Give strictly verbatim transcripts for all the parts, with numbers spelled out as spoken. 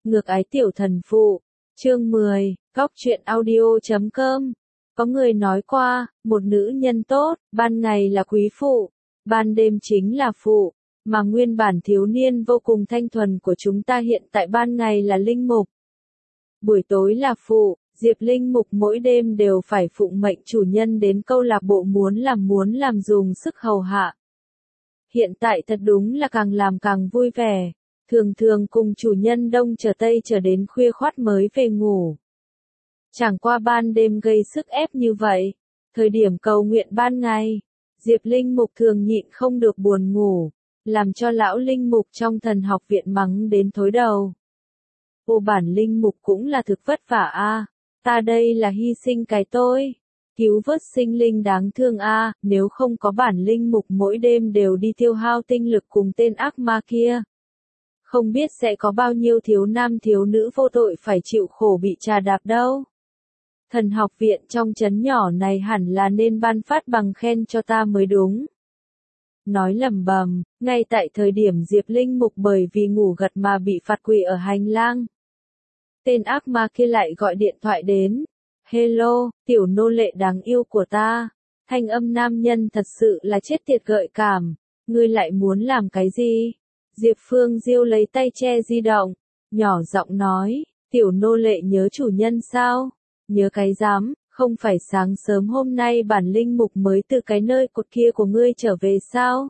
Ngược ái tiểu thần phụ, chương mười, góc truyện audio chấm com. Có người nói qua, một nữ nhân tốt, ban ngày là quý phụ, ban đêm chính là phụ, mà nguyên bản thiếu niên vô cùng thanh thuần của chúng ta hiện tại ban ngày là linh mục. Buổi tối là phụ, Diệp Linh Mục mỗi đêm đều phải phụng mệnh chủ nhân đến câu lạc bộ muốn làm muốn làm dùng sức hầu hạ. Hiện tại thật đúng là càng làm càng vui vẻ, thường thường cùng chủ nhân đông chờ tây chờ đến khuya khoắt mới về ngủ. Chẳng qua ban đêm gây sức ép như vậy, thời điểm cầu nguyện ban ngày, Diệp Linh Mục thường nhịn không được buồn ngủ, làm cho lão Linh Mục trong thần học viện mắng đến thối đầu. Ô bản Linh Mục cũng là thực vất vả a, ta đây là hy sinh cái tôi, cứu vớt sinh linh đáng thương a, nếu không có bản Linh Mục mỗi đêm đều đi tiêu hao tinh lực cùng tên ác ma kia. Không biết sẽ có bao nhiêu thiếu nam thiếu nữ vô tội phải chịu khổ bị trà đạp đâu. Thần học viện trong trấn nhỏ này hẳn là nên ban phát bằng khen cho ta mới đúng. Nói lầm bầm, ngay tại thời điểm Diệp Linh Mục bởi vì ngủ gật mà bị phạt quỳ ở hành lang. Tên ác ma kia lại gọi điện thoại đến. Hello, tiểu nô lệ đáng yêu của ta. Thanh âm nam nhân thật sự là chết tiệt gợi cảm. Ngươi lại muốn làm cái gì? Diệp Phương Diêu lấy tay che di động, nhỏ giọng nói, tiểu nô lệ nhớ chủ nhân sao? Nhớ cái dám, không phải sáng sớm hôm nay bản Linh Mục mới từ cái nơi cột kia của ngươi trở về sao?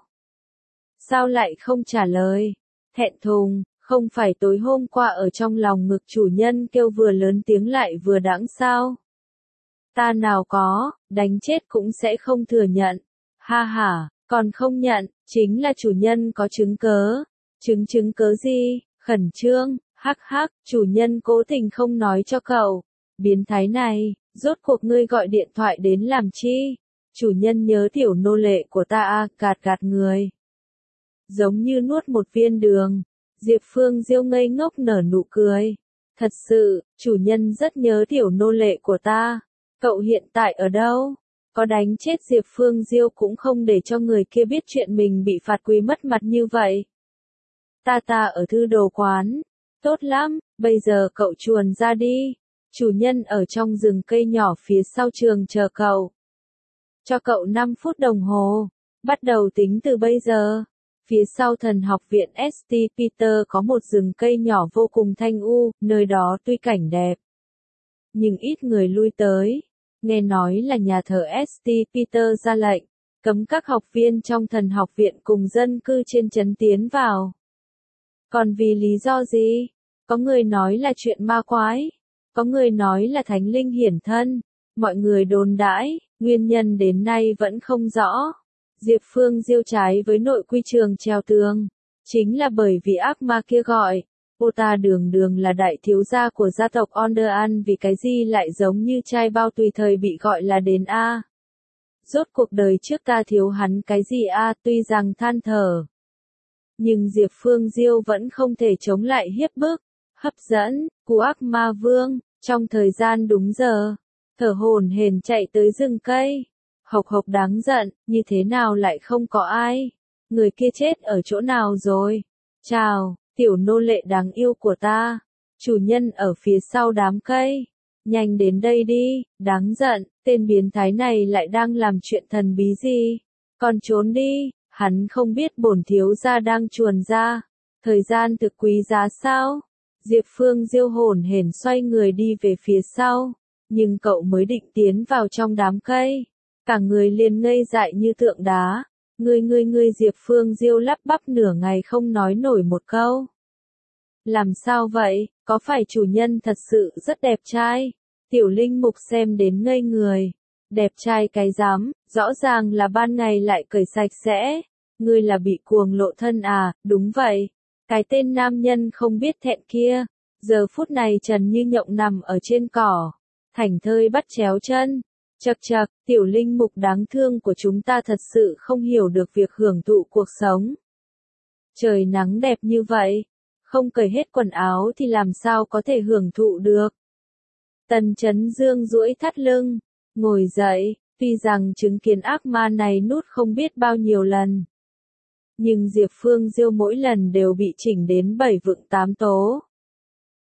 Sao lại không trả lời? Thẹn thùng, không phải tối hôm qua ở trong lòng ngực chủ nhân kêu vừa lớn tiếng lại vừa đãng sao? Ta nào có, đánh chết cũng sẽ không thừa nhận. Ha ha, còn không nhận, chính là chủ nhân có chứng cớ. Chứng chứng cớ gì? Khẩn trương, hắc hắc, chủ nhân cố tình không nói cho cậu. Biến thái này, rốt cuộc ngươi gọi điện thoại đến làm chi? Chủ nhân nhớ tiểu nô lệ của ta à, gạt gạt người. Giống như nuốt một viên đường. Diệp Phương Diêu ngây ngốc nở nụ cười. Thật sự, chủ nhân rất nhớ tiểu nô lệ của ta. Cậu hiện tại ở đâu? Có đánh chết Diệp Phương Diêu cũng không để cho người kia biết chuyện mình bị phạt quỳ mất mặt như vậy. Ta ta ở thư đồ quán. Tốt lắm, bây giờ cậu chuồn ra đi. Chủ nhân ở trong rừng cây nhỏ phía sau trường chờ cậu. Cho cậu năm phút đồng hồ. Bắt đầu tính từ bây giờ. Phía sau thần học viện ét tê Peter có một rừng cây nhỏ vô cùng thanh u, nơi đó tuy cảnh đẹp. Nhưng ít người lui tới. Nghe nói là nhà thờ ét tê Peter ra lệnh, cấm các học viên trong thần học viện cùng dân cư trên trấn tiến vào. Còn vì lý do gì? Có người nói là chuyện ma quái. Có người nói là thánh linh hiển thân. Mọi người đồn đãi, nguyên nhân đến nay vẫn không rõ. Diệp Phương Diêu trái với nội quy trường treo tường. Chính là bởi vì ác ma kia gọi. Ô ta đường đường là đại thiếu gia của gia tộc Onderan, vì cái gì lại giống như trai bao tùy thời bị gọi là đến A. Rốt cuộc đời trước ta thiếu hắn cái gì A, tuy rằng than thở. Nhưng Diệp Phương Diêu vẫn không thể chống lại hiếp bức, hấp dẫn, của ác ma vương, trong thời gian đúng giờ, thở hổn hển chạy tới rừng cây. Hộc hộc đáng giận, như thế nào lại không có ai? Người kia chết ở chỗ nào rồi? Chào, tiểu nô lệ đáng yêu của ta. Chủ nhân ở phía sau đám cây. Nhanh đến đây đi, đáng giận, tên biến thái này lại đang làm chuyện thần bí gì? Còn trốn đi, hắn không biết bổn thiếu gia đang chuồn ra. Thời gian thực quý giá sao? Diệp Phương Diêu hổn hển xoay người đi về phía sau. Nhưng cậu mới định tiến vào trong đám cây. Cả người liền ngây dại như tượng đá. Ngươi ngươi ngươi Diệp Phương Diêu lắp bắp nửa ngày không nói nổi một câu. Làm sao vậy, có phải chủ nhân thật sự rất đẹp trai? Tiểu Linh Mục xem đến ngây người. Đẹp trai cái dám, rõ ràng là ban ngày lại cởi sạch sẽ. Ngươi là bị cuồng lộ thân à, đúng vậy. Cái tên nam nhân không biết thẹn kia. Giờ phút này trần như nhộng nằm ở trên cỏ. Thảnh thơi bắt chéo chân. Chậc chậc, tiểu Linh Mục đáng thương của chúng ta thật sự không hiểu được việc hưởng thụ cuộc sống. Trời nắng đẹp như vậy, không cởi hết quần áo thì làm sao có thể hưởng thụ được. Tần Chấn Dương duỗi thắt lưng, ngồi dậy, tuy rằng chứng kiến ác ma này nút không biết bao nhiêu lần. Nhưng Diệp Phương Diêu mỗi lần đều bị chỉnh đến bảy vựng tám tố.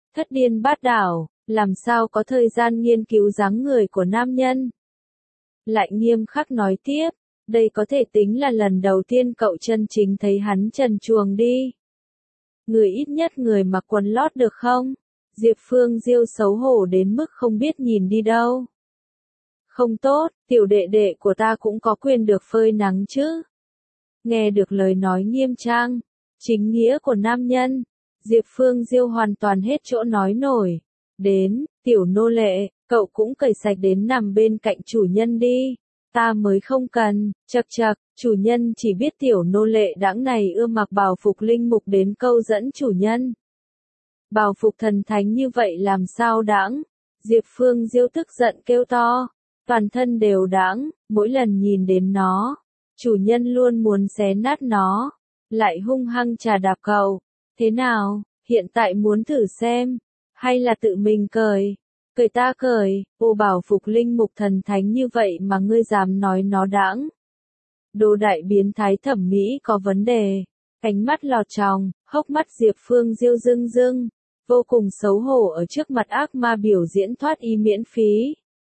Thất điên bát đảo, làm sao có thời gian nghiên cứu dáng người của nam nhân. Lại nghiêm khắc nói tiếp, đây có thể tính là lần đầu tiên cậu chân chính thấy hắn trần truồng đi. Người ít nhất người mặc quần lót được không? Diệp Phương Diêu xấu hổ đến mức không biết nhìn đi đâu. Không tốt, tiểu đệ đệ của ta cũng có quyền được phơi nắng chứ. Nghe được lời nói nghiêm trang, chính nghĩa của nam nhân, Diệp Phương Diêu hoàn toàn hết chỗ nói nổi. Đến, tiểu nô lệ, cậu cũng cởi sạch đến nằm bên cạnh chủ nhân đi. Ta mới không cần, chậc chậc, chủ nhân chỉ biết tiểu nô lệ đãng này ưa mặc bào phục linh mục đến câu dẫn chủ nhân. Bào phục thần thánh như vậy làm sao đãng? Diệp Phương Diêu tức giận kêu to, toàn thân đều đãng, mỗi lần nhìn đến nó, chủ nhân luôn muốn xé nát nó, lại hung hăng chà đạp cậu. Thế nào, hiện tại muốn thử xem, hay là tự mình cởi? Cởi ta cởi, ô bảo phục linh mục thần thánh như vậy mà ngươi dám nói nó đãng. Đồ đại biến thái thẩm mỹ có vấn đề, cánh mắt lọt tròng, hốc mắt Diệp Phương Diêu rưng rưng, vô cùng xấu hổ ở trước mặt ác ma biểu diễn thoát y miễn phí.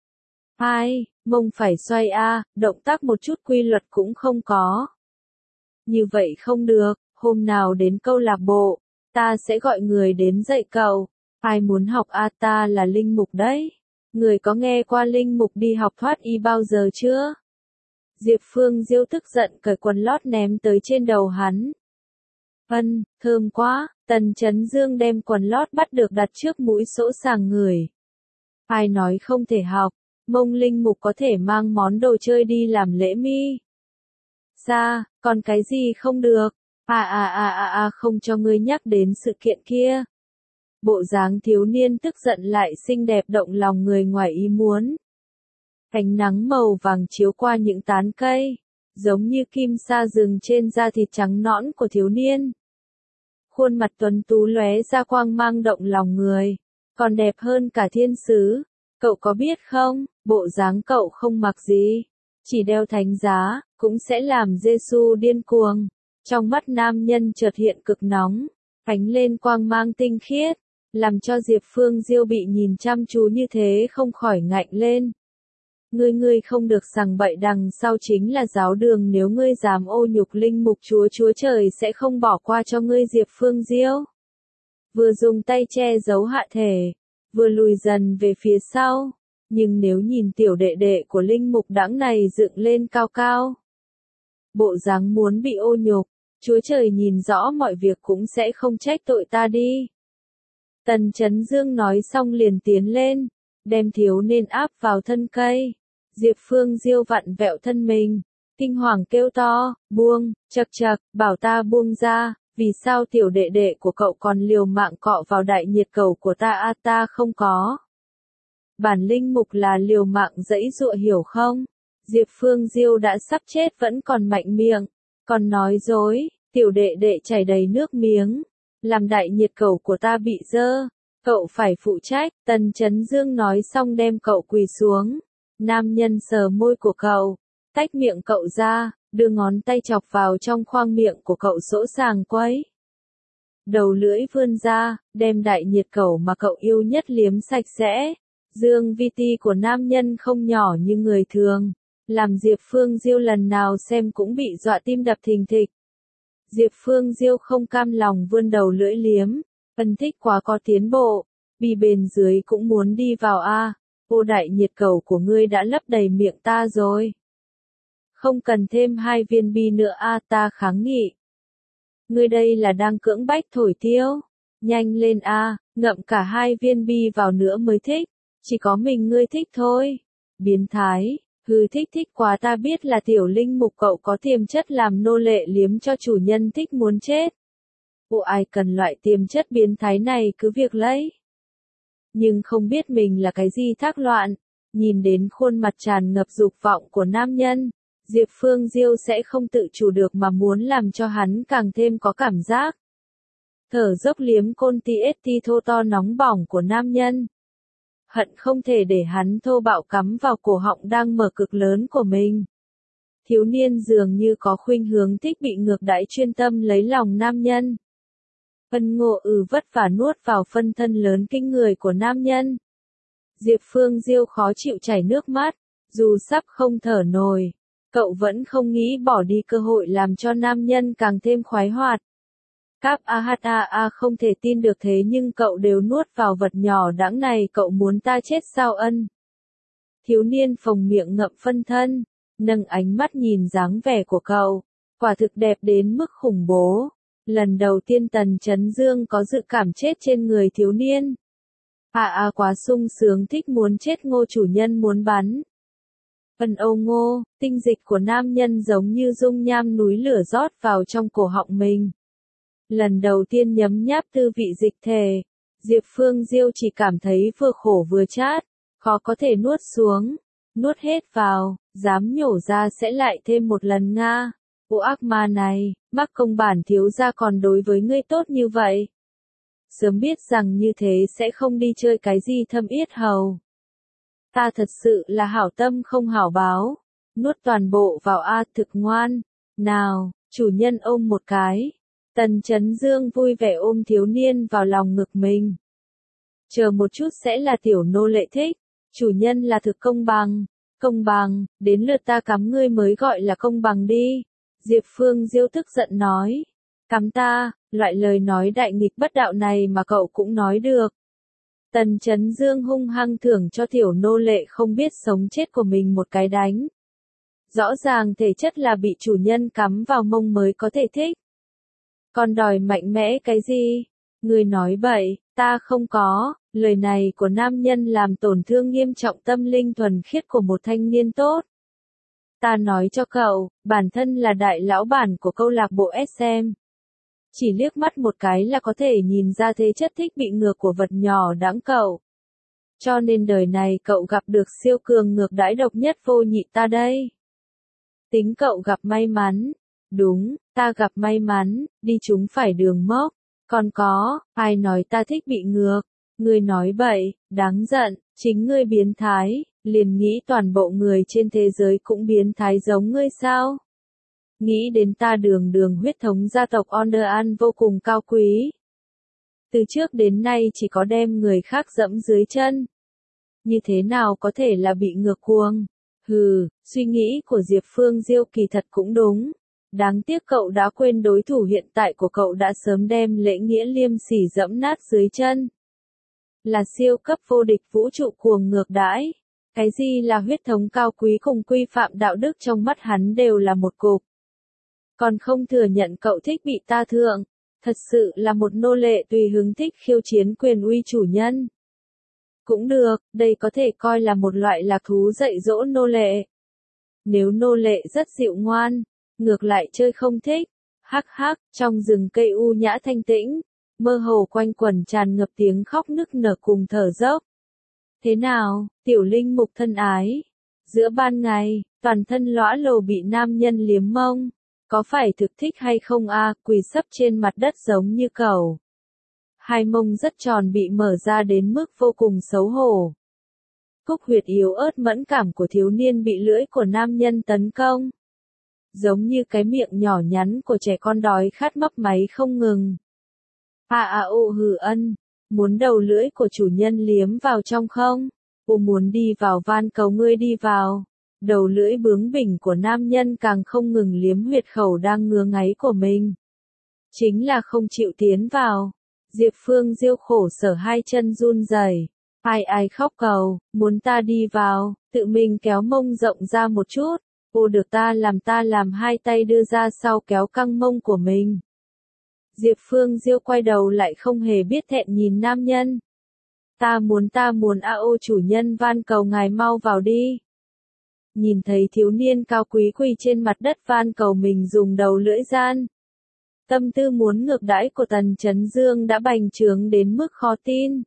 Hai, mông phải xoay a, động tác một chút quy luật cũng không có. Như vậy không được, hôm nào đến câu lạc bộ, ta sẽ gọi người đến dạy cậu. Ai muốn học a, ta là linh mục đấy. Người có nghe qua linh mục đi học thoát y bao giờ chưa? Diệp Phương Diêu tức giận cởi quần lót ném tới trên đầu hắn. Vân, thơm quá, Tần Chấn Dương đem quần lót bắt được đặt trước mũi sỗ sàng người. Ai nói không thể học, mông linh mục có thể mang món đồ chơi đi làm lễ mi. Ra, còn cái gì không được? À à à à à không cho ngươi nhắc đến sự kiện kia. Bộ dáng thiếu niên tức giận lại xinh đẹp động lòng người ngoài ý muốn. Ánh nắng màu vàng chiếu qua những tán cây, giống như kim sa rừng trên da thịt trắng nõn của thiếu niên. Khuôn mặt tuấn tú lóe ra quang mang động lòng người, còn đẹp hơn cả thiên sứ. Cậu có biết không, bộ dáng cậu không mặc gì, chỉ đeo thánh giá, cũng sẽ làm Giê-xu điên cuồng. Trong mắt nam nhân chợt hiện cực nóng, ánh lên quang mang tinh khiết, làm cho Diệp Phương Diêu bị nhìn chăm chú như thế không khỏi ngạnh lên. Ngươi ngươi không được sằng bậy, đằng sau chính là giáo đường, nếu ngươi dám ô nhục linh mục Chúa Chúa Trời sẽ không bỏ qua cho ngươi. Diệp Phương Diêu vừa dùng tay che giấu hạ thể, vừa lùi dần về phía sau, nhưng nếu nhìn tiểu đệ đệ của linh mục đãng này dựng lên cao cao, bộ dáng muốn bị ô nhục, Chúa Trời nhìn rõ mọi việc cũng sẽ không trách tội ta đi. Tần Chấn Dương nói xong liền tiến lên, đem thiếu niên áp vào thân cây. Diệp Phương Diêu vặn vẹo thân mình, kinh hoàng kêu to, buông, chậc chậc, bảo ta buông ra, vì sao tiểu đệ đệ của cậu còn liều mạng cọ vào đại nhiệt cầu của ta a, ta không có. Bản linh mục là liều mạng giãy giụa hiểu không? Diệp Phương Diêu đã sắp chết vẫn còn mạnh miệng, còn nói dối, tiểu đệ đệ chảy đầy nước miếng, làm đại nhiệt cầu của ta bị dơ, cậu phải phụ trách. Tần Chấn Dương nói xong đem cậu quỳ xuống, nam nhân sờ môi của cậu, tách miệng cậu ra, đưa ngón tay chọc vào trong khoang miệng của cậu sỗ sàng quấy. Đầu lưỡi vươn ra, đem đại nhiệt cầu mà cậu yêu nhất liếm sạch sẽ. Dương vi ti của nam nhân không nhỏ như người thường, làm Diệp Phương Diêu lần nào xem cũng bị dọa tim đập thình thịch. Diệp Phương Diêu không cam lòng vươn đầu lưỡi liếm, phân thích quá có tiến bộ, bì bền dưới cũng muốn đi vào a. Ô đại nhiệt cầu của ngươi đã lấp đầy miệng ta rồi. Không cần thêm hai viên bi nữa a, ta kháng nghị. Ngươi đây là đang cưỡng bách thổi tiêu. Nhanh lên a, ngậm cả hai viên bi vào nữa mới thích. Chỉ có mình ngươi thích thôi. Biến thái, hư thích thích quá, ta biết là tiểu linh mục cậu có tiềm chất làm nô lệ liếm cho chủ nhân thích muốn chết. Ô ai cần loại tiềm chất biến thái này cứ việc lấy. Nhưng không biết mình là cái gì thác loạn, nhìn đến khuôn mặt tràn ngập dục vọng của nam nhân, Diệp Phương Diêu sẽ không tự chủ được mà muốn làm cho hắn càng thêm có cảm giác. Thở dốc liếm côn ti ét ti thô to nóng bỏng của nam nhân. Hận không thể để hắn thô bạo cắm vào cổ họng đang mở cực lớn của mình. Thiếu niên dường như có khuynh hướng thích bị ngược đãi, chuyên tâm lấy lòng nam nhân. Ân Ngộ ừ vất vả nuốt vào phân thân lớn kinh người của nam nhân. Diệp Phương Diêu khó chịu chảy nước mắt, dù sắp không thở nổi, cậu vẫn không nghĩ bỏ đi cơ hội làm cho nam nhân càng thêm khoái hoạt. Cáp a hát a a không thể tin được thế nhưng cậu đều nuốt vào vật nhỏ đãng này, cậu muốn ta chết sao Ân? Thiếu niên phồng miệng ngậm phân thân, nâng ánh mắt nhìn dáng vẻ của cậu, quả thực đẹp đến mức khủng bố. Lần đầu tiên Tần Chấn Dương có dự cảm chết trên người thiếu niên. À à quá sung sướng, thích muốn chết, Ngô chủ nhân muốn bắn. Ân Âu Ngô, tinh dịch của nam nhân giống như dung nham núi lửa rót vào trong cổ họng mình. Lần đầu tiên nhấm nháp tư vị dịch thể, Diệp Phương Diêu chỉ cảm thấy vừa khổ vừa chát, khó có thể nuốt xuống, nuốt hết vào, dám nhổ ra sẽ lại thêm một lần nga. Ô ác ma này, mắc công bản thiếu gia còn đối với ngươi tốt như vậy. Sớm biết rằng như thế sẽ không đi chơi cái gì thâm yết hầu. Ta thật sự là hảo tâm không hảo báo. Nuốt toàn bộ vào a, thực ngoan. Nào, chủ nhân ôm một cái. Tần Chấn Dương vui vẻ ôm thiếu niên vào lòng ngực mình. Chờ một chút sẽ là tiểu nô lệ thích. Chủ nhân là thực công bằng. Công bằng, đến lượt ta cắm ngươi mới gọi là công bằng đi. Diệp Phương Diêu tức giận nói. Cắm ta, loại lời nói đại nghịch bất đạo này mà cậu cũng nói được. Tần Chấn Dương hung hăng thưởng cho tiểu nô lệ không biết sống chết của mình một cái đánh. Rõ ràng thể chất là bị chủ nhân cắm vào mông mới có thể thích. Còn đòi mạnh mẽ cái gì? Người nói bậy, ta không có. Lời này của nam nhân làm tổn thương nghiêm trọng tâm linh thuần khiết của một thanh niên tốt. Ta nói cho cậu, bản thân là đại lão bản của câu lạc bộ ét em. Chỉ liếc mắt một cái là có thể nhìn ra thế chất thích bị ngược của vật nhỏ đáng cậu. Cho nên đời này cậu gặp được siêu cường ngược đãi độc nhất vô nhị ta đây. Tính cậu gặp may mắn. Đúng, ta gặp may mắn, đi chúng phải đường mốc. Còn có, ai nói ta thích bị ngược? Ngươi nói bậy, đáng giận, chính ngươi biến thái, liền nghĩ toàn bộ người trên thế giới cũng biến thái giống ngươi sao? Nghĩ đến ta đường đường huyết thống gia tộc Onderan vô cùng cao quý. Từ trước đến nay chỉ có đem người khác dẫm dưới chân. Như thế nào có thể là bị ngược cuồng? Hừ, suy nghĩ của Diệp Phương Diêu kỳ thật cũng đúng. Đáng tiếc cậu đã quên đối thủ hiện tại của cậu đã sớm đem lễ nghĩa liêm sỉ dẫm nát dưới chân. Là siêu cấp vô địch vũ trụ cuồng ngược đãi. Cái gì là huyết thống cao quý cùng quy phạm đạo đức trong mắt hắn đều là một cục. Còn không thừa nhận cậu thích bị ta thượng. Thật sự là một nô lệ tùy hứng thích khiêu chiến quyền uy chủ nhân. Cũng được, đây có thể coi là một loại lạc thú dạy dỗ nô lệ. Nếu nô lệ rất dịu ngoan, ngược lại chơi không thích. Hắc hắc, trong rừng cây u nhã thanh tĩnh, mơ hồ quanh quẩn tràn ngập tiếng khóc nức nở cùng thở dốc. Thế nào, tiểu linh mục thân ái? Giữa ban ngày, toàn thân lõa lồ bị nam nhân liếm mông. Có phải thực thích hay không a? À, quỳ sấp trên mặt đất giống như cẩu. Hai mông rất tròn bị mở ra đến mức vô cùng xấu hổ. Phúc huyệt yếu ớt mẫn cảm của thiếu niên bị lưỡi của nam nhân tấn công. Giống như cái miệng nhỏ nhắn của trẻ con đói khát mấp máy không ngừng. À à ô hừ Ân, muốn đầu lưỡi của chủ nhân liếm vào trong không? Ô muốn đi vào, van cầu ngươi đi vào. Đầu lưỡi bướng bỉnh của nam nhân càng không ngừng liếm huyệt khẩu đang ngứa ngáy của mình. Chính là không chịu tiến vào. Diệp Phương Diêu khổ sở hai chân run rẩy. Ai ai khóc cầu, muốn ta đi vào, tự mình kéo mông rộng ra một chút. Ô được ta làm ta làm, hai tay đưa ra sau kéo căng mông của mình. Diệp Phương Diêu quay đầu lại không hề biết thẹn nhìn nam nhân. Ta muốn ta muốn a ô chủ nhân van cầu ngài mau vào đi. Nhìn thấy thiếu niên cao quý quỳ trên mặt đất van cầu mình dùng đầu lưỡi gian. Tâm tư muốn ngược đãi của Tần Chấn Dương đã bành trướng đến mức khó tin.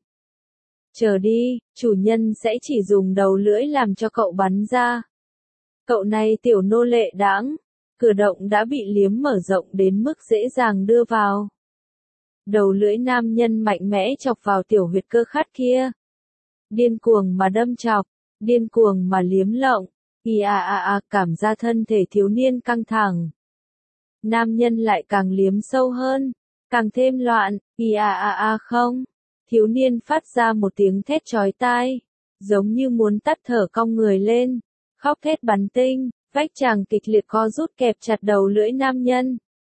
Chờ đi, chủ nhân sẽ chỉ dùng đầu lưỡi làm cho cậu bắn ra. Cậu này tiểu nô lệ đãng, cử động đã bị liếm mở rộng đến mức dễ dàng đưa vào. Đầu lưỡi nam nhân mạnh mẽ chọc vào tiểu huyệt cơ khát kia. Điên cuồng mà đâm chọc, điên cuồng mà liếm lộng. Ý à à à, cảm giác thân thể thiếu niên căng thẳng. Nam nhân lại càng liếm sâu hơn. càng thêm loạn, y a a a không. Thiếu niên phát ra một tiếng thét chói tai, giống như muốn tắt thở cong người lên, khóc thét bắn tinh, vách chàng kịch liệt co rút kẹp chặt đầu lưỡi nam nhân.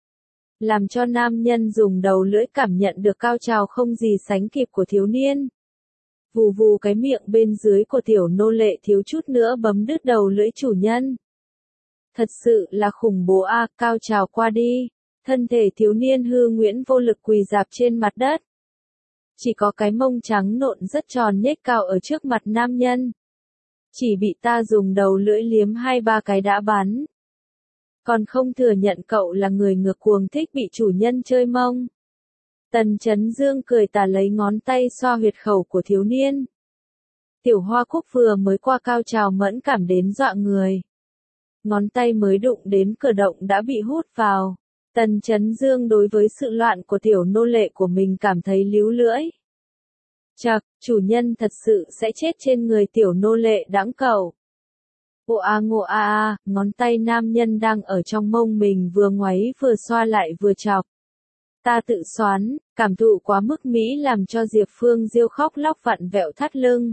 Làm cho nam nhân dùng đầu lưỡi cảm nhận được cao trào không gì sánh kịp của thiếu niên. Vù vù cái miệng bên dưới của tiểu nô lệ thiếu chút nữa bấm đứt đầu lưỡi chủ nhân. Thật sự là khủng bố a, à, cao trào qua đi. Thân thể thiếu niên hư nguyễn vô lực quỳ dạp trên mặt đất. Chỉ có cái mông trắng nộn rất tròn nhếch cao ở trước mặt nam nhân. Chỉ bị ta dùng đầu lưỡi liếm hai ba cái đã bắn. Còn không thừa nhận cậu là người ngược cuồng thích bị chủ nhân chơi mông. Tần Chấn Dương cười tà lấy ngón tay xoa huyệt khẩu của thiếu niên. Tiểu Hoa Cúc vừa mới qua cao trào mẫn cảm đến dọa người. Ngón tay mới đụng đến cửa động đã bị hút vào. Tần Chấn Dương đối với sự loạn của tiểu nô lệ của mình cảm thấy líu lưỡi. Chậc, chủ nhân thật sự sẽ chết trên người tiểu nô lệ đáng cẩu. Ô a ngô a a, ngón tay nam nhân đang ở trong mông mình vừa ngoáy vừa xoa lại vừa chọc. Ta tự xoắn, cảm thụ quá mức mỹ làm cho Diệp Phương Diêu khóc lóc vặn vẹo thắt lưng.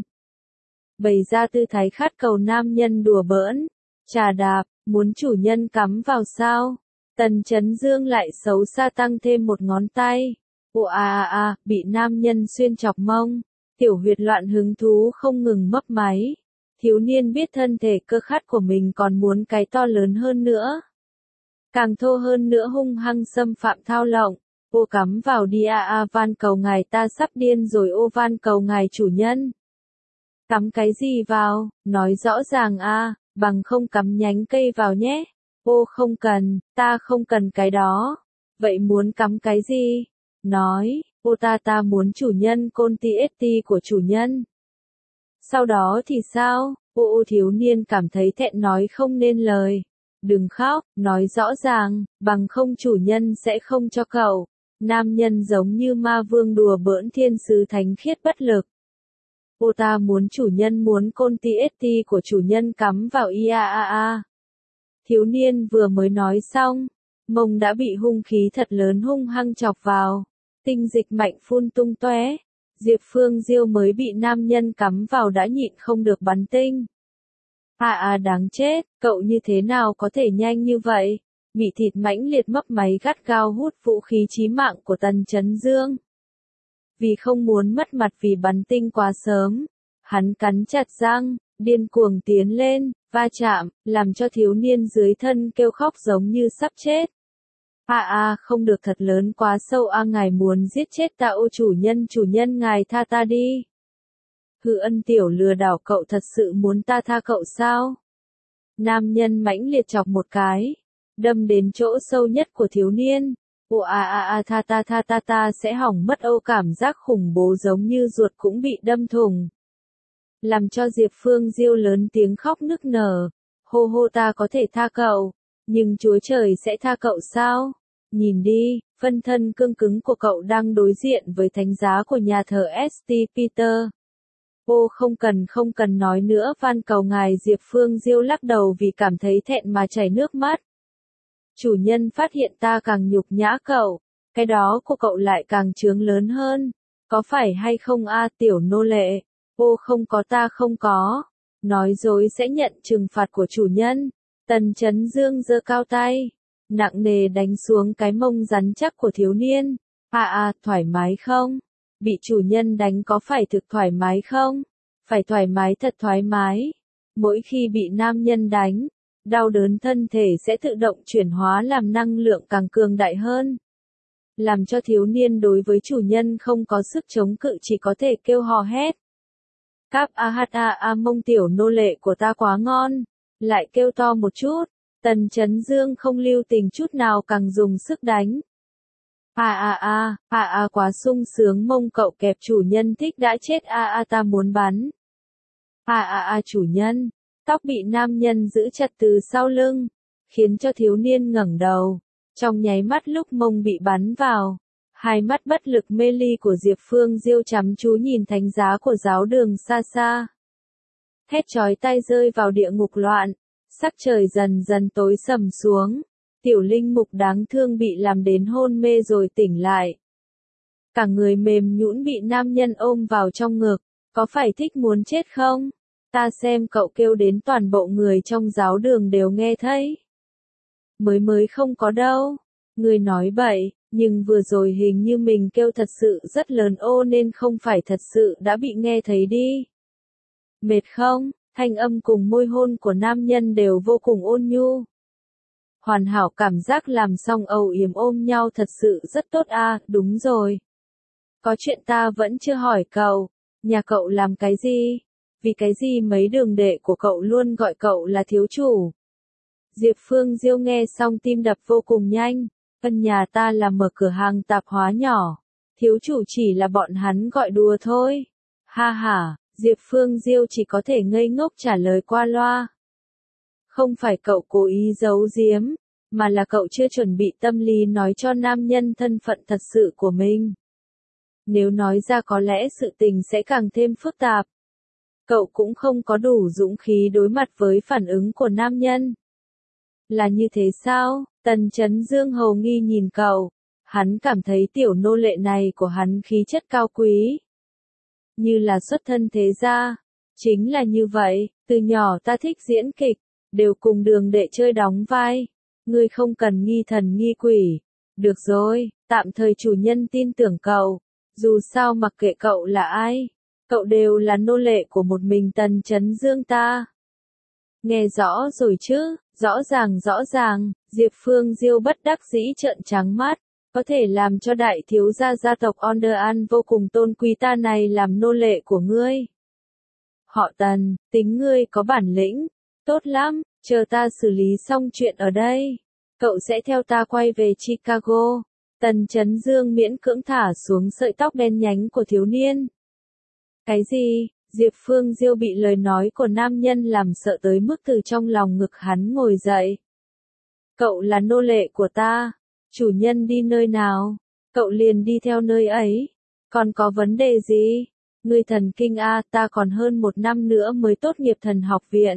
Bày ra tư thái khát cầu nam nhân đùa bỡn, trà đạp, muốn chủ nhân cắm vào sao? Tần Chấn Dương lại xấu xa tăng thêm một ngón tay. Ô a a a, bị nam nhân xuyên chọc mông, tiểu huyệt loạn hứng thú không ngừng mấp máy. Thiếu niên biết thân thể cơ khát của mình còn muốn cái to lớn hơn nữa. Càng thô hơn nữa hung hăng xâm phạm thao lộng. Ô cắm vào đi a a van cầu ngài ta sắp điên rồi ô van cầu ngài chủ nhân. Cắm cái gì vào, nói rõ ràng a, bằng không cắm nhánh cây vào nhé. Ô không cần, ta không cần cái đó. Vậy muốn cắm cái gì? Nói, ô ta ta muốn chủ nhân côn ti ét ti của chủ nhân. Sau đó thì sao? Ô ô thiếu niên cảm thấy thẹn nói không nên lời. Đừng khóc, nói rõ ràng, bằng không chủ nhân sẽ không cho cậu. Nam nhân giống như ma vương đùa bỡn thiên sứ thánh khiết bất lực. Ô ta muốn chủ nhân muốn côn ti ét ti của chủ nhân cắm vào i a a a. Thiếu niên vừa mới nói xong, mông đã bị hung khí thật lớn hung hăng chọc vào. Tinh dịch mạnh phun tung tóe. Diệp Phương Diêu mới bị nam nhân cắm vào đã nhịn không được bắn tinh. À à đáng chết, cậu như thế nào có thể nhanh như vậy? Bị thịt mãnh liệt mấp máy gắt gao hút vũ khí chí mạng của Tần Chấn Dương. Vì không muốn mất mặt vì bắn tinh quá sớm, hắn cắn chặt răng, điên cuồng tiến lên, va chạm, làm cho thiếu niên dưới thân kêu khóc giống như sắp chết. À à, không được thật lớn quá sâu a à, ngài muốn giết chết ta ô chủ nhân chủ nhân ngài tha ta đi. Hư Ân tiểu lừa đảo cậu thật sự muốn ta tha cậu sao? Nam nhân mãnh liệt chọc một cái, đâm đến chỗ sâu nhất của thiếu niên. Ồ à à à tha ta tha ta ta sẽ hỏng mất ô cảm giác khủng bố giống như ruột cũng bị đâm thủng. Làm cho Diệp Phương Diêu lớn tiếng khóc nức nở. Hô hô ta có thể tha cậu, nhưng Chúa Trời sẽ tha cậu sao? Nhìn đi, phân thân cương cứng của cậu đang đối diện với thánh giá của nhà thờ ét tê Peter. Ô không cần không cần nói nữa van cầu ngài Diệp Phương Diêu lắc đầu vì cảm thấy thẹn mà chảy nước mắt. Chủ nhân phát hiện ta càng nhục nhã cậu, cái đó của cậu lại càng chướng lớn hơn. Có phải hay không a tiểu nô lệ? Ô không có ta không có. Nói dối sẽ nhận trừng phạt của chủ nhân. Tần Chấn Dương giơ cao tay, nặng nề đánh xuống cái mông rắn chắc của thiếu niên. À à, thoải mái không? Bị chủ nhân đánh có phải thực thoải mái không? Phải thoải mái thật thoải mái. Mỗi khi bị nam nhân đánh, đau đớn thân thể sẽ tự động chuyển hóa làm năng lượng càng cường đại hơn. Làm cho thiếu niên đối với chủ nhân không có sức chống cự chỉ có thể kêu hò hét. Cáp a hát a a mông tiểu nô lệ của ta quá ngon. Lại kêu to một chút. Tần Chấn Dương không lưu tình chút nào càng dùng sức đánh. À à à, à à quá sung sướng mông cậu kẹp chủ nhân thích đã chết a à, à ta muốn bắn. À à à chủ nhân, tóc bị nam nhân giữ chặt từ sau lưng, khiến cho thiếu niên ngẩng đầu. Trong nháy mắt lúc mông bị bắn vào, hai mắt bất lực mê ly của Diệp Phương Diêu chăm chú nhìn thánh giá của giáo đường xa xa. Thét chói tai rơi vào địa ngục loạn, sắc trời dần dần tối sầm xuống. Tiểu linh mục đáng thương bị làm đến hôn mê rồi tỉnh lại. Cả người mềm nhũn bị nam nhân ôm vào trong ngực, có phải thích muốn chết không? Ta xem cậu kêu đến toàn bộ người trong giáo đường đều nghe thấy. Mới mới không có đâu. Người nói bậy, nhưng vừa rồi hình như mình kêu thật sự rất lớn ô nên không phải thật sự đã bị nghe thấy đi. Mệt không? Thanh âm cùng môi hôn của nam nhân đều vô cùng ôn nhu. Hoàn hảo cảm giác làm xong âu yếm ôm nhau thật sự rất tốt à, đúng rồi. Có chuyện ta vẫn chưa hỏi cậu, nhà cậu làm cái gì? Vì cái gì mấy đường đệ của cậu luôn gọi cậu là thiếu chủ? Diệp Phương Diêu nghe xong tim đập vô cùng nhanh, căn nhà ta là mở cửa hàng tạp hóa nhỏ, thiếu chủ chỉ là bọn hắn gọi đùa thôi. Ha ha, Diệp Phương Diêu chỉ có thể ngây ngốc trả lời qua loa. Không phải cậu cố ý giấu giếm, mà là cậu chưa chuẩn bị tâm lý nói cho nam nhân thân phận thật sự của mình. Nếu nói ra có lẽ sự tình sẽ càng thêm phức tạp. Cậu cũng không có đủ dũng khí đối mặt với phản ứng của nam nhân. Là như thế sao? Tần Chấn Dương hầu nghi nhìn cậu. Hắn cảm thấy tiểu nô lệ này của hắn khí chất cao quý. Như là xuất thân thế gia. Chính là như vậy, từ nhỏ ta thích diễn kịch, đều cùng đường đệ chơi đóng vai. Ngươi không cần nghi thần nghi quỷ. Được rồi, tạm thời chủ nhân tin tưởng cậu. Dù sao mặc kệ cậu là ai, cậu đều là nô lệ của một mình Tần Chấn Dương ta. Nghe rõ rồi chứ, rõ ràng rõ ràng, Diệp Phương Diêu bất đắc dĩ trợn trắng mắt, có thể làm cho đại thiếu gia gia tộc Onderan vô cùng tôn quý ta này làm nô lệ của ngươi. Họ Tần, tính ngươi có bản lĩnh, tốt lắm, chờ ta xử lý xong chuyện ở đây, cậu sẽ theo ta quay về Chicago. Tần Chấn Dương miễn cưỡng thả xuống sợi tóc đen nhánh của thiếu niên. Cái gì? Diệp Phương Diêu bị lời nói của nam nhân làm sợ tới mức từ trong lòng ngực hắn ngồi dậy. Cậu là nô lệ của ta, chủ nhân đi nơi nào, cậu liền đi theo nơi ấy, còn có vấn đề gì? Ngươi thần kinh a, ta còn hơn một năm nữa mới tốt nghiệp thần học viện.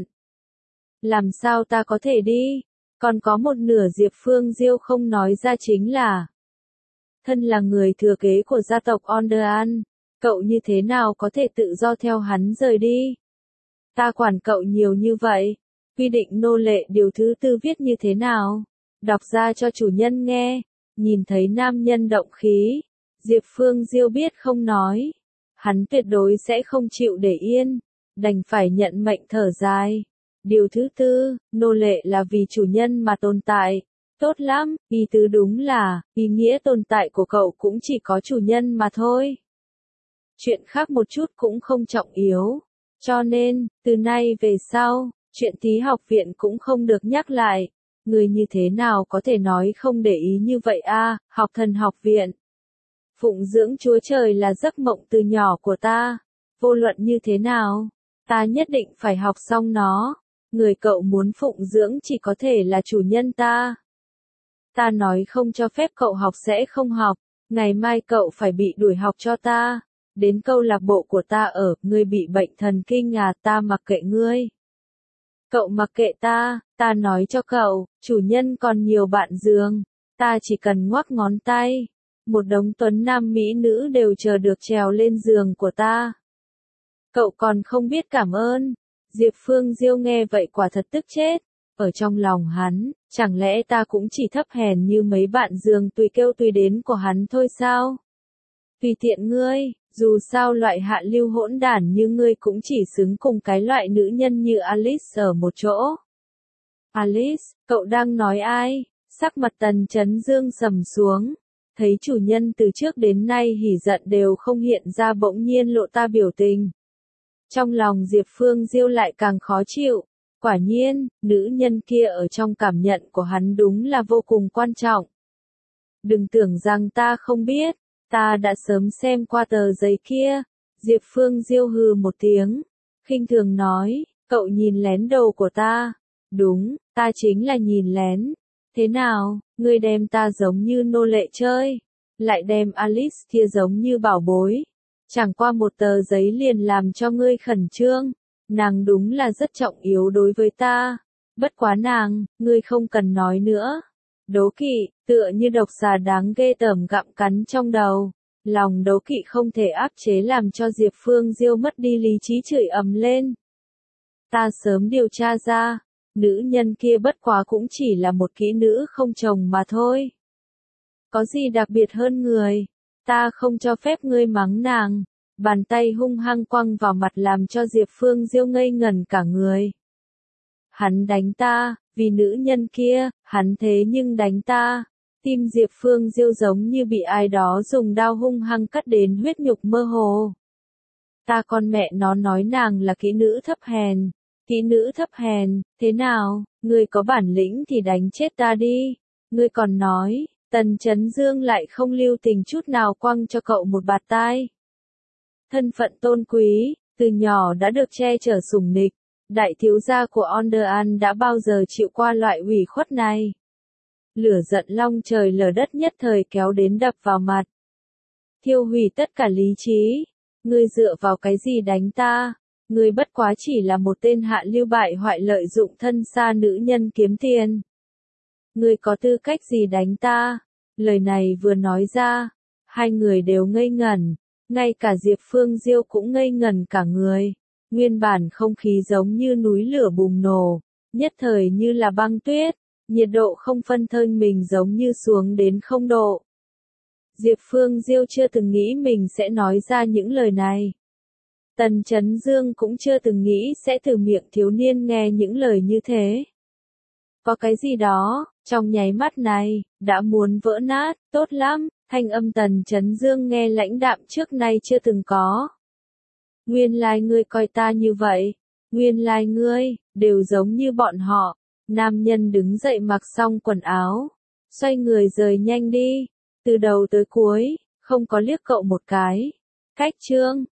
Làm sao ta có thể đi? Còn có một nửa Diệp Phương Diêu không nói ra chính là thân là người thừa kế của gia tộc Onderan, cậu như thế nào có thể tự do theo hắn rời đi? Ta quản cậu nhiều như vậy, quy định nô lệ điều thứ tư viết như thế nào? Đọc ra cho chủ nhân nghe. Nhìn thấy nam nhân động khí, Diệp Phương Diêu biết không nói, hắn tuyệt đối sẽ không chịu để yên, đành phải nhận mệnh thở dài. Điều thứ tư, nô lệ là vì chủ nhân mà tồn tại. Tốt lắm, ý tứ đúng là, ý nghĩa tồn tại của cậu cũng chỉ có chủ nhân mà thôi. Chuyện khác một chút cũng không trọng yếu. Cho nên, từ nay về sau, chuyện tí học viện cũng không được nhắc lại. Người như thế nào có thể nói không để ý như vậy a? Học thần học viện. Phụng dưỡng Chúa Trời là giấc mộng từ nhỏ của ta. Vô luận như thế nào, ta nhất định phải học xong nó. Người cậu muốn phụng dưỡng chỉ có thể là chủ nhân ta. Ta nói không cho phép cậu học sẽ không học, ngày mai cậu phải bị đuổi học cho ta. Đến câu lạc bộ của ta ở, ngươi bị bệnh thần kinh à, ta mặc kệ ngươi. Cậu mặc kệ ta, ta nói cho cậu, chủ nhân còn nhiều bạn giường, ta chỉ cần ngoắc ngón tay. Một đống tuấn nam mỹ nữ đều chờ được trèo lên giường của ta. Cậu còn không biết cảm ơn. Diệp Phương Diêu nghe vậy quả thật tức chết. Ở trong lòng hắn, chẳng lẽ ta cũng chỉ thấp hèn như mấy bạn giường tùy kêu tùy đến của hắn thôi sao? Tùy tiện ngươi, dù sao loại hạ lưu hỗn đản như ngươi cũng chỉ xứng cùng cái loại nữ nhân như Alice ở một chỗ. Alice, cậu đang nói ai? Sắc mặt Tần Chấn Dương sầm xuống. Thấy chủ nhân từ trước đến nay hỉ giận đều không hiện ra bỗng nhiên lộ ta biểu tình. Trong lòng Diệp Phương Diêu lại càng khó chịu. Quả nhiên, nữ nhân kia ở trong cảm nhận của hắn đúng là vô cùng quan trọng. Đừng tưởng rằng ta không biết, ta đã sớm xem qua tờ giấy kia. Diệp Phương Diêu hừ một tiếng, khinh thường nói, cậu nhìn lén đầu của ta. Đúng, ta chính là nhìn lén. Thế nào, ngươi đem ta giống như nô lệ chơi, lại đem Alice kia giống như bảo bối. Chẳng qua một tờ giấy liền làm cho ngươi khẩn trương. Nàng đúng là rất trọng yếu đối với ta. Bất quá nàng, ngươi không cần nói nữa. Đố kỵ, tựa như độc xà đáng ghê tởm gặm cắn trong đầu. Lòng đố kỵ không thể áp chế làm cho Diệp Phương Diêu mất đi lý trí chửi ầm lên. Ta sớm điều tra ra, nữ nhân kia bất quá cũng chỉ là một kỹ nữ không chồng mà thôi. Có gì đặc biệt hơn người, ta không cho phép ngươi mắng nàng. Bàn tay hung hăng quăng vào mặt làm cho Diệp Phương Diêu ngây ngẩn cả người. Hắn đánh ta, vì nữ nhân kia, hắn thế nhưng đánh ta. Tim Diệp Phương Diêu giống như bị ai đó dùng đao hung hăng cắt đến huyết nhục mơ hồ. Ta con mẹ nó nói nàng là kỹ nữ thấp hèn. Kỹ nữ thấp hèn, thế nào, ngươi có bản lĩnh thì đánh chết ta đi. Ngươi còn nói, Tần Chấn Dương lại không lưu tình chút nào quăng cho cậu một bạt tai. Thân phận tôn quý, từ nhỏ đã được che chở sủng nịch. Đại thiếu gia của Onderan đã bao giờ chịu qua loại ủy khuất này. Lửa giận long trời lở đất nhất thời kéo đến đập vào mặt. Thiêu hủy tất cả lý trí. Ngươi dựa vào cái gì đánh ta? Ngươi bất quá chỉ là một tên hạ lưu bại hoại lợi dụng thân xa nữ nhân kiếm tiền. Ngươi có tư cách gì đánh ta? Lời này vừa nói ra, hai người đều ngây ngẩn, ngay cả Diệp Phương Diêu cũng ngây ngẩn cả người. Nguyên bản không khí giống như núi lửa bùng nổ, nhất thời như là băng tuyết, nhiệt độ không phân thân mình giống như xuống đến không độ. Diệp Phương Diêu chưa từng nghĩ mình sẽ nói ra những lời này. Tần Chấn Dương cũng chưa từng nghĩ sẽ từ miệng thiếu niên nghe những lời như thế. Có cái gì đó, trong nháy mắt này, đã muốn vỡ nát, tốt lắm, thanh âm Tần Chấn Dương nghe lãnh đạm trước nay chưa từng có. Nguyên lai ngươi coi ta như vậy, nguyên lai ngươi, đều giống như bọn họ. Nam nhân đứng dậy mặc xong quần áo, xoay người rời nhanh đi, từ đầu tới cuối, không có liếc cậu một cái. Cách chương